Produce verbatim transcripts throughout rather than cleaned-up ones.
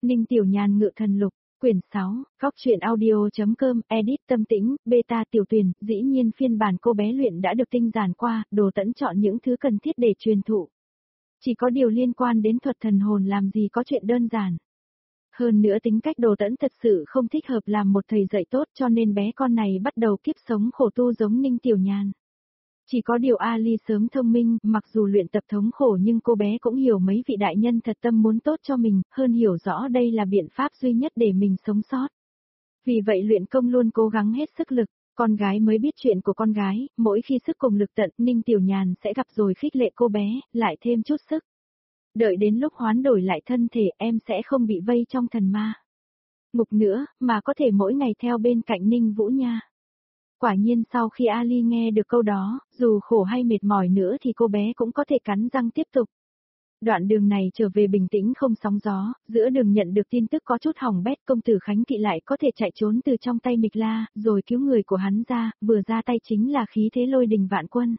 Ninh Tiểu Nhàn ngự thần lục, quyển sáu, góc truyện audio.com, edit tâm tĩnh, beta tiểu tuyển, dĩ nhiên phiên bản cô bé luyện đã được tinh giản qua, Đồ Tẫn chọn những thứ cần thiết để truyền thụ. Chỉ có điều liên quan đến thuật thần hồn làm gì có chuyện đơn giản. Hơn nữa tính cách Đồ Tẫn thật sự không thích hợp làm một thầy dạy tốt cho nên bé con này bắt đầu kiếp sống khổ tu giống Ninh Tiểu Nhàn. Chỉ có điều Ali sớm thông minh, mặc dù luyện tập thống khổ nhưng cô bé cũng hiểu mấy vị đại nhân thật tâm muốn tốt cho mình, hơn hiểu rõ đây là biện pháp duy nhất để mình sống sót. Vì vậy luyện công luôn cố gắng hết sức lực, con gái mới biết chuyện của con gái, mỗi khi sức cùng lực tận, Ninh Tiểu Nhàn sẽ gặp rồi khích lệ cô bé, lại thêm chút sức. Đợi đến lúc hoán đổi lại thân thể em sẽ không bị vây trong thần ma ngục nữa, mà có thể mỗi ngày theo bên cạnh Ninh Vũ nha. Quả nhiên sau khi Ali nghe được câu đó, dù khổ hay mệt mỏi nữa thì cô bé cũng có thể cắn răng tiếp tục. Đoạn đường này trở về bình tĩnh không sóng gió, giữa đường nhận được tin tức có chút hỏng bét, công tử Khánh Kỵ lại có thể chạy trốn từ trong tay Mịch La, rồi cứu người của hắn ra, vừa ra tay chính là khí thế lôi đình vạn quân.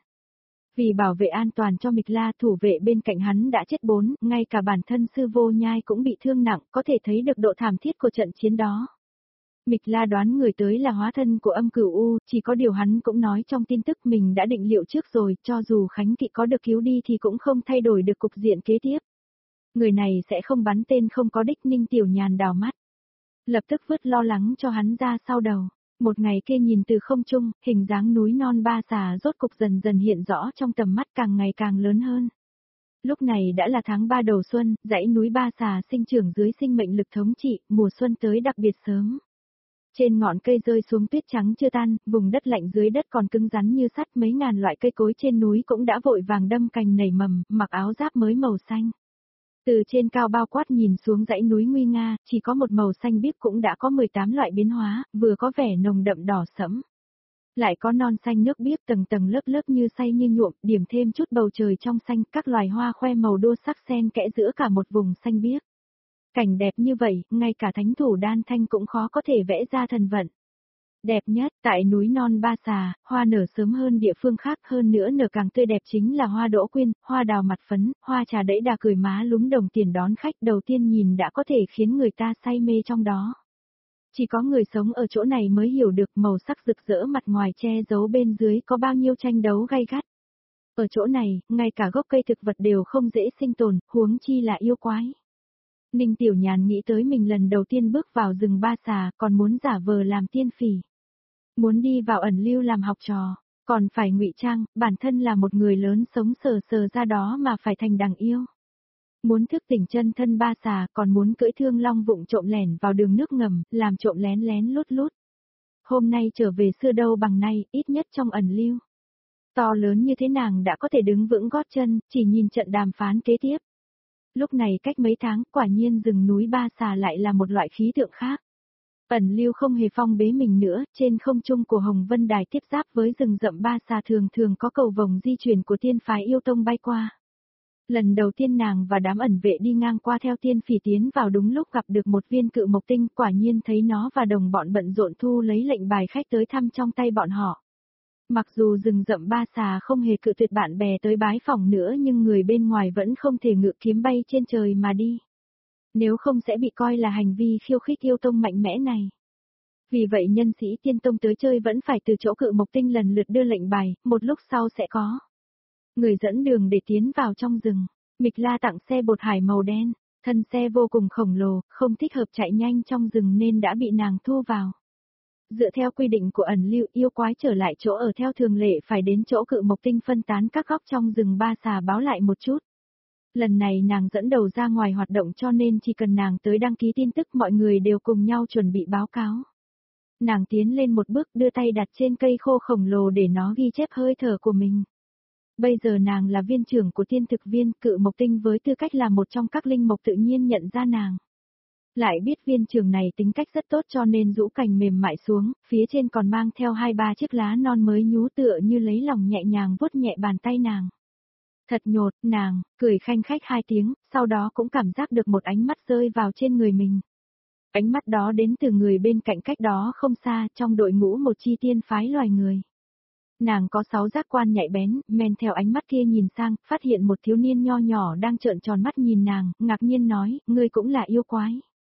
Vì bảo vệ an toàn cho Mịch La, thủ vệ bên cạnh hắn đã chết bốn, ngay cả bản thân sư vô nhai cũng bị thương nặng, có thể thấy được độ thảm thiết của trận chiến đó. Mịch La đoán người tới là hóa thân của Âm Cửu U, chỉ có điều hắn cũng nói trong tin tức mình đã định liệu trước rồi, cho dù Khánh Kỵ có được cứu đi thì cũng không thay đổi được cục diện kế tiếp. Người này sẽ không bắn tên không có đích. Ninh Tiểu Nhàn đào mắt. Lập tức vứt lo lắng cho hắn ra sau đầu. Một ngày kia nhìn từ không trung, hình dáng núi non Ba Xà rốt cục dần dần hiện rõ trong tầm mắt, càng ngày càng lớn hơn. Lúc này đã là tháng ba đầu xuân, dãy núi Ba Xà sinh trưởng dưới sinh mệnh lực thống trị, mùa xuân tới đặc biệt sớm. Trên ngọn cây rơi xuống tuyết trắng chưa tan, vùng đất lạnh dưới đất còn cứng rắn như sắt, mấy ngàn loại cây cối trên núi cũng đã vội vàng đâm cành nảy mầm, mặc áo giáp mới màu xanh. Từ trên cao bao quát nhìn xuống dãy núi nguy nga, chỉ có một màu xanh biếc cũng đã có mười tám loại biến hóa, vừa có vẻ nồng đậm đỏ sẫm. Lại có non xanh nước biếc tầng tầng lớp lớp như xay như nhuộm, điểm thêm chút bầu trời trong xanh, các loài hoa khoe màu đua sắc xen kẽ giữa cả một vùng xanh biếc. Cảnh đẹp như vậy, ngay cả thánh thủ Đan Thanh cũng khó có thể vẽ ra thần vận. Đẹp nhất, tại núi non Ba Xà, hoa nở sớm hơn địa phương khác, hơn nữa nở càng tươi đẹp chính là hoa đỗ quyên, hoa đào mặt phấn, hoa trà đẫy đà cười má lúm đồng tiền đón khách, đầu tiên nhìn đã có thể khiến người ta say mê trong đó. Chỉ có người sống ở chỗ này mới hiểu được màu sắc rực rỡ mặt ngoài che giấu bên dưới có bao nhiêu tranh đấu gay gắt. Ở chỗ này, ngay cả gốc cây thực vật đều không dễ sinh tồn, huống chi là yêu quái. Ninh Tiểu Nhàn nghĩ tới mình lần đầu tiên bước vào rừng Ba Xà, còn muốn giả vờ làm tiên phỉ. Muốn đi vào ẩn lưu làm học trò, còn phải ngụy trang, bản thân là một người lớn sống sờ sờ ra đó mà phải thành đằng yêu. Muốn thức tỉnh chân thân Ba Xà, còn muốn cưỡi thương long vụng trộm lẻn vào đường nước ngầm, làm trộm lén lén lút lút. Hôm nay trở về xưa đâu bằng nay, ít nhất trong ẩn lưu. To lớn như thế nàng đã có thể đứng vững gót chân, chỉ nhìn trận đàm phán kế tiếp. Lúc này cách mấy tháng, quả nhiên rừng núi Ba Xà lại là một loại khí tượng khác. Ẩn lưu không hề phong bế mình nữa, trên không trung của Hồng Vân Đài tiếp giáp với rừng rậm Ba Xà thường thường có cầu vồng di chuyển của tiên phái yêu tông bay qua. Lần đầu tiên nàng và đám ẩn vệ đi ngang qua theo tiên phỉ tiến vào đúng lúc gặp được một viên cự mộc tinh, quả nhiên thấy nó và đồng bọn bận rộn thu lấy lệnh bài khách tới thăm trong tay bọn họ. Mặc dù rừng rậm Ba Xà không hề cự tuyệt bạn bè tới bái phỏng nữa nhưng người bên ngoài vẫn không thể ngự kiếm bay trên trời mà đi. Nếu không sẽ bị coi là hành vi khiêu khích yêu tông mạnh mẽ này. Vì vậy nhân sĩ tiên tông tới chơi vẫn phải từ chỗ cự mộc tinh lần lượt đưa lệnh bài, một lúc sau sẽ có người dẫn đường để tiến vào trong rừng. Mịch La tặng xe bột hải màu đen, thân xe vô cùng khổng lồ, không thích hợp chạy nhanh trong rừng nên đã bị nàng thu vào. Dựa theo quy định của ẩn lưu, yêu quái trở lại chỗ ở theo thường lệ phải đến chỗ cự mộc tinh phân tán các góc trong rừng Ba Xà báo lại một chút. Lần này nàng dẫn đầu ra ngoài hoạt động cho nên chỉ cần nàng tới đăng ký tin tức mọi người đều cùng nhau chuẩn bị báo cáo. Nàng tiến lên một bước đưa tay đặt trên cây khô khổng lồ để nó ghi chép hơi thở của mình. Bây giờ nàng là viên trưởng của tiên thực viên, cự mộc tinh với tư cách là một trong các linh mộc tự nhiên nhận ra nàng. Lại biết viên trưởng này tính cách rất tốt cho nên rũ cành mềm mại xuống, phía trên còn mang theo hai ba chiếc lá non mới nhú tựa như lấy lòng nhẹ nhàng vuốt nhẹ bàn tay nàng. Thật nhột, nàng, cười khanh khách hai tiếng, sau đó cũng cảm giác được một ánh mắt rơi vào trên người mình. Ánh mắt đó đến từ người bên cạnh cách đó không xa, trong đội ngũ một chi tiên phái loài người. Nàng có sáu giác quan nhạy bén, men theo ánh mắt kia nhìn sang, phát hiện một thiếu niên nho nhỏ đang trợn tròn mắt nhìn nàng, ngạc nhiên nói, ngươi cũng là yêu quái.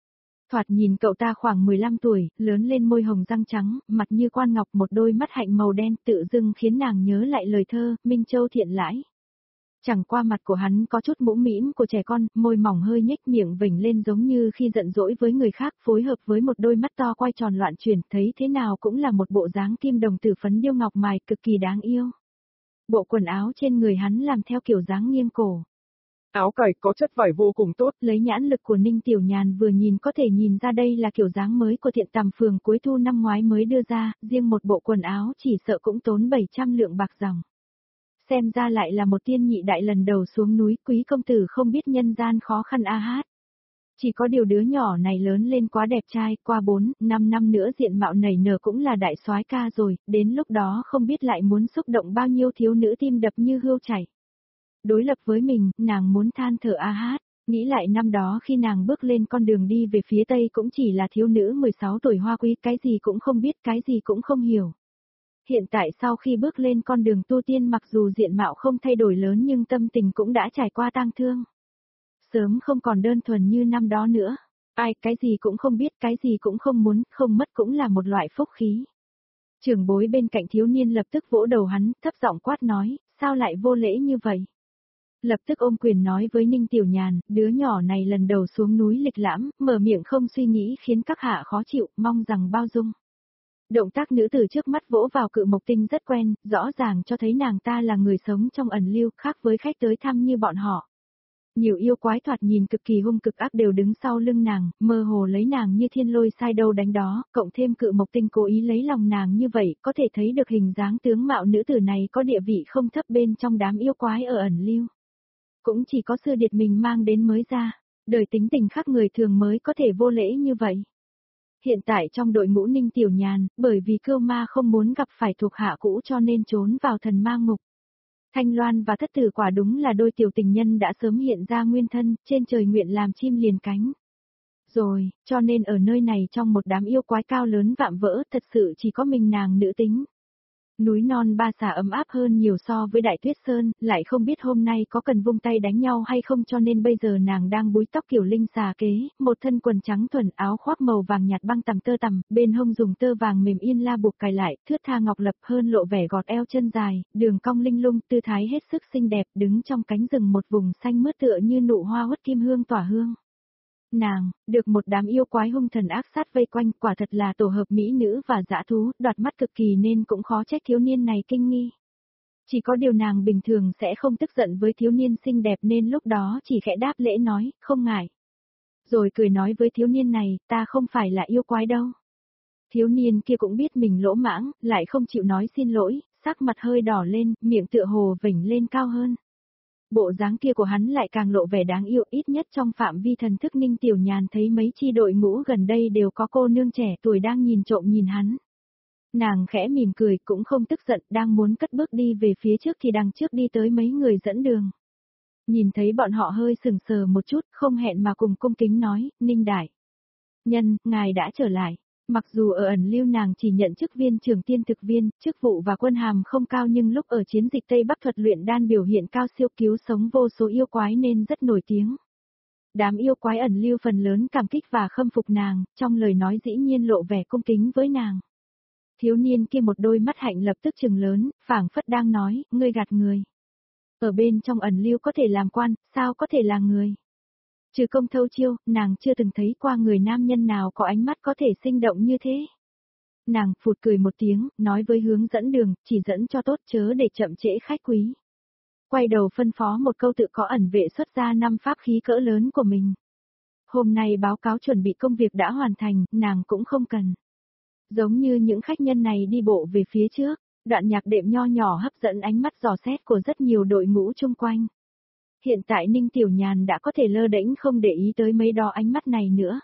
Thoạt nhìn cậu ta khoảng mười lăm tuổi, lớn lên môi hồng răng trắng, mặt như quan ngọc, một đôi mắt hạnh màu đen, tự dưng khiến nàng nhớ lại lời thơ, Minh Châu thiện lãi. Chẳng qua mặt của hắn có chút mũm mĩm của trẻ con, môi mỏng hơi nhếch, miệng vểnh lên giống như khi giận dỗi với người khác, phối hợp với một đôi mắt to quay tròn loạn chuyển, thấy thế nào cũng là một bộ dáng kim đồng tử phấn điêu ngọc mài, cực kỳ đáng yêu. Bộ quần áo trên người hắn làm theo kiểu dáng nghiêng cổ. Áo cài có chất vải vô cùng tốt. Lấy nhãn lực của Ninh Tiểu Nhàn vừa nhìn có thể nhìn ra đây là kiểu dáng mới của Thiện Tầm Phường cuối thu năm ngoái mới đưa ra, riêng một bộ quần áo chỉ sợ cũng tốn bảy trăm lượng bạc dòng. Xem ra lại là một tiên nhị đại lần đầu xuống núi, quý công tử không biết nhân gian khó khăn a hát. Chỉ có điều đứa nhỏ này lớn lên quá đẹp trai, qua bốn, năm năm nữa diện mạo nảy nở cũng là đại soái ca rồi, đến lúc đó không biết lại muốn xúc động bao nhiêu thiếu nữ tim đập như hươu chảy. Đối lập với mình, nàng muốn than thở a hát, nghĩ lại năm đó khi nàng bước lên con đường đi về phía Tây cũng chỉ là thiếu nữ mười sáu tuổi hoa quý, cái gì cũng không biết, cái gì cũng không hiểu. Hiện tại sau khi bước lên con đường tu tiên, mặc dù diện mạo không thay đổi lớn nhưng tâm tình cũng đã trải qua tang thương. Sớm không còn đơn thuần như năm đó nữa. Ai, cái gì cũng không biết, cái gì cũng không muốn, không mất cũng là một loại phúc khí. Trưởng bối bên cạnh thiếu niên lập tức vỗ đầu hắn, thấp giọng quát nói, sao lại vô lễ như vậy? Lập tức ôm quyền nói với Ninh Tiểu Nhàn, đứa nhỏ này lần đầu xuống núi lịch lãm, mở miệng không suy nghĩ khiến các hạ khó chịu, mong rằng bao dung. Động tác nữ tử trước mắt vỗ vào cự mộc tinh rất quen, rõ ràng cho thấy nàng ta là người sống trong ẩn lưu, khác với khách tới thăm như bọn họ. Nhiều yêu quái thoạt nhìn cực kỳ hung cực ác đều đứng sau lưng nàng, mơ hồ lấy nàng như thiên lôi sai đâu đánh đó, cộng thêm cự mộc tinh cố ý lấy lòng nàng như vậy, có thể thấy được hình dáng tướng mạo nữ tử này có địa vị không thấp bên trong đám yêu quái ở ẩn lưu. Cũng chỉ có sư điệt mình mang đến mới ra, đời tính tình khác người thường mới có thể vô lễ như vậy. Hiện tại trong đội ngũ Ninh Tiểu Nhàn, bởi vì Cưu Ma không muốn gặp phải thuộc hạ cũ cho nên trốn vào thần ma ngục. Thanh Loan và Thất Tử quả đúng là đôi tiểu tình nhân đã sớm hiện ra nguyên thân, trên trời nguyện làm chim liền cánh. Rồi, cho nên ở nơi này trong một đám yêu quái cao lớn vạm vỡ, thật sự chỉ có mình nàng nữ tính. Núi non ba xà ấm áp hơn nhiều so với Đại Tuyết Sơn, lại không biết hôm nay có cần vung tay đánh nhau hay không, cho nên bây giờ nàng đang búi tóc kiểu linh xà kế, một thân quần trắng thuần, áo khoác màu vàng nhạt băng tằm tơ tằm, bên hông dùng tơ vàng mềm yên la buộc cài lại, thướt tha ngọc lập hơn lộ vẻ gọt eo chân dài, đường cong linh lung, tư thái hết sức xinh đẹp, đứng trong cánh rừng một vùng xanh mướt tựa như nụ hoa hút kim hương tỏa hương. Nàng, được một đám yêu quái hung thần ác sát vây quanh, quả thật là tổ hợp mỹ nữ và dã thú, đoạt mắt cực kỳ nên cũng khó trách thiếu niên này kinh nghi. Chỉ có điều nàng bình thường sẽ không tức giận với thiếu niên xinh đẹp nên lúc đó chỉ khẽ đáp lễ nói, không ngại. Rồi cười nói với thiếu niên này, ta không phải là yêu quái đâu. Thiếu niên kia cũng biết mình lỗ mãng, lại không chịu nói xin lỗi, sắc mặt hơi đỏ lên, miệng tựa hồ vểnh lên cao hơn. Bộ dáng kia của hắn lại càng lộ vẻ đáng yêu, ít nhất trong phạm vi thần thức Ninh Tiểu Nhàn thấy mấy chi đội ngũ gần đây đều có cô nương trẻ tuổi đang nhìn trộm nhìn hắn. Nàng khẽ mỉm cười cũng không tức giận, đang muốn cất bước đi về phía trước thì đằng trước đi tới mấy người dẫn đường. Nhìn thấy bọn họ hơi sừng sờ một chút, không hẹn mà cùng cung kính nói, Ninh Đại Nhân, ngài đã trở lại. Mặc dù ở ẩn lưu nàng chỉ nhận chức viên trưởng tiên thực viên, chức vụ và quân hàm không cao nhưng lúc ở chiến dịch Tây Bắc thuật luyện đan biểu hiện cao siêu cứu sống vô số yêu quái nên rất nổi tiếng. Đám yêu quái ẩn lưu phần lớn cảm kích và khâm phục nàng, trong lời nói dĩ nhiên lộ vẻ cung kính với nàng. Thiếu niên kia một đôi mắt hạnh lập tức trừng lớn, phảng phất đang nói, ngươi gạt người. Ở bên trong ẩn lưu có thể làm quan, sao có thể là người? Trừ Công Thâu Chiêu, nàng chưa từng thấy qua người nam nhân nào có ánh mắt có thể sinh động như thế. Nàng phụt cười một tiếng, nói với hướng dẫn đường, chỉ dẫn cho tốt chớ để chậm trễ khách quý. Quay đầu phân phó một câu tự có ẩn vệ xuất ra năm pháp khí cỡ lớn của mình. Hôm nay báo cáo chuẩn bị công việc đã hoàn thành, nàng cũng không cần. Giống như những khách nhân này đi bộ về phía trước, đoạn nhạc đệm nho nhỏ hấp dẫn ánh mắt dò xét của rất nhiều đội ngũ chung quanh. Hiện tại Ninh Tiểu Nhàn đã có thể lơ đễnh không để ý tới mấy đo ánh mắt này nữa.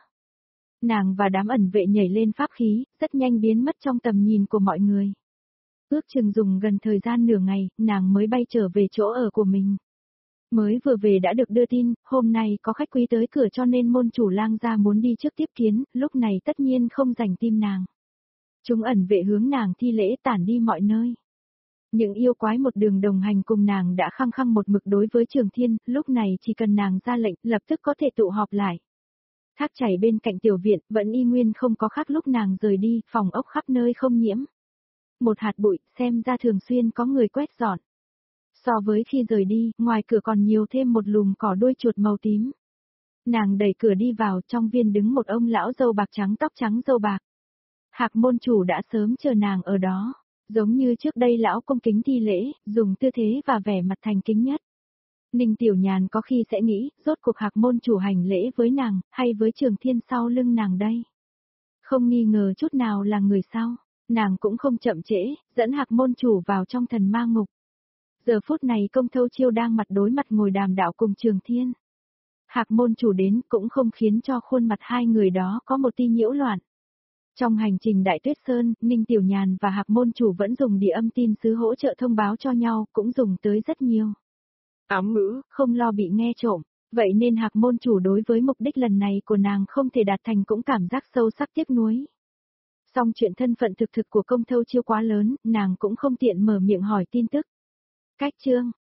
Nàng và đám ẩn vệ nhảy lên pháp khí, rất nhanh biến mất trong tầm nhìn của mọi người. Ước chừng dùng gần thời gian nửa ngày, nàng mới bay trở về chỗ ở của mình. Mới vừa về đã được đưa tin, hôm nay có khách quý tới cửa cho nên môn chủ lang gia muốn đi trước tiếp kiến, lúc này tất nhiên không dành tim nàng. Chúng ẩn vệ hướng nàng thi lễ tản đi mọi nơi. Những yêu quái một đường đồng hành cùng nàng đã khăng khăng một mực đối với Trường Thiên, lúc này chỉ cần nàng ra lệnh, lập tức có thể tụ họp lại. Thác chảy bên cạnh tiểu viện, vẫn y nguyên không có khác lúc nàng rời đi, phòng ốc khắp nơi không nhiễm. Một hạt bụi, xem ra thường xuyên có người quét dọn. So với khi rời đi, ngoài cửa còn nhiều thêm một lùm cỏ đuôi chuột màu tím. Nàng đẩy cửa đi vào, trong viên đứng một ông lão râu bạc trắng tóc trắng râu bạc. Hạc môn chủ đã sớm chờ nàng ở đó, giống như trước đây lão cung kính thi lễ, dùng tư thế và vẻ mặt thành kính nhất. Ninh Tiểu Nhàn có khi sẽ nghĩ, rốt cuộc Hạc môn chủ hành lễ với nàng, hay với Trường Thiên sau lưng nàng đây. Không nghi ngờ chút nào là người sau, nàng cũng không chậm trễ, dẫn Hạc môn chủ vào trong thần ma ngục. Giờ phút này Công Thâu Chiêu đang mặt đối mặt ngồi đàm đạo cùng Trường Thiên. Hạc môn chủ đến cũng không khiến cho khuôn mặt hai người đó có một tia nhiễu loạn. Trong hành trình Đại Tuyết Sơn, Ninh Tiểu Nhàn và Hạc môn chủ vẫn dùng địa âm tin sứ hỗ trợ thông báo cho nhau, cũng dùng tới rất nhiều. Ám ngữ, không lo bị nghe trộm, vậy nên Hạc môn chủ đối với mục đích lần này của nàng không thể đạt thành cũng cảm giác sâu sắc tiếc nuối. Song chuyện thân phận thực thực của Công Thâu Chiêu quá lớn, nàng cũng không tiện mở miệng hỏi tin tức. Cách chương